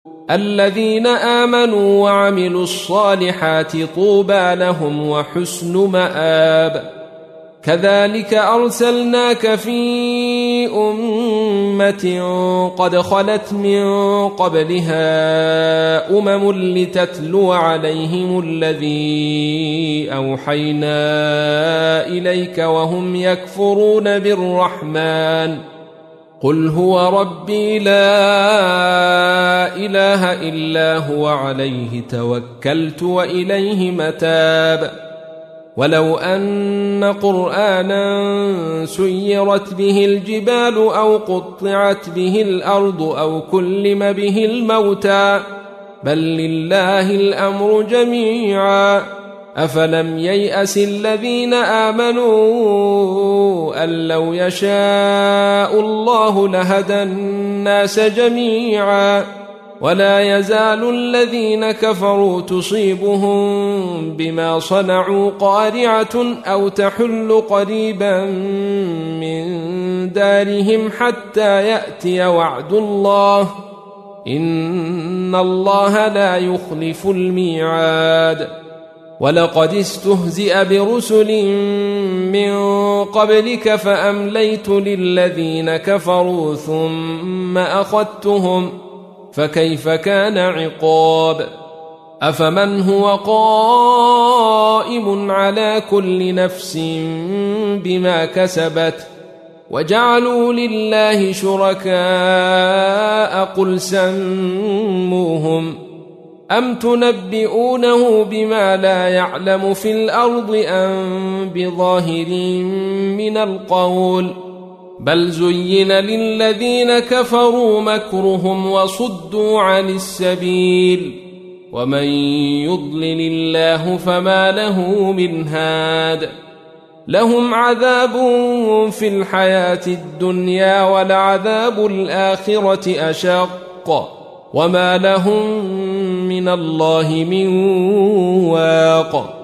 الذين آمنوا وعملوا الصالحات طوبى لهم وحسن مآب. كذلك أرسلناك في أمة قد خلت من قبلها لتتلو عليهم الذي أوحينا إليك وهم يكفرون بالرحمن. قل هو ربي لا إله إلا هو عليه توكلت وإليه متاب. ولو أن قرآنا سيرت به الجبال أو قطعت به الأرض أو كلم به الموتى بل لله الأمر جميعا. أفلم ييأس الذين آمنوا أن لو يشاء الله لهدى الناس جميعا. ولا يزال الذين كفروا تصيبهم بما صنعوا قارعة أو تحل قريبا من دارهم حتى يأتي وعد الله إن الله لا يخلف الميعاد. ولقد استهزئ برسل من قبلك فأمليت للذين كفروا ثم أخذتهم فكيف كان عقاب. أفمن هو قائم على كل نفس بما كسبت وجعلوا لله شركاء قل سموهم أم تنبئونه بما لا يعلم في الأرض أم بظاهر من القول بل زين للذين كفروا مكرهم وصدوا عن السبيل ومن يضلل الله فما له من هاد. لهم عذاب في الحياة الدنيا ولعذاب الآخرة أشق وما لهم من الله من واق.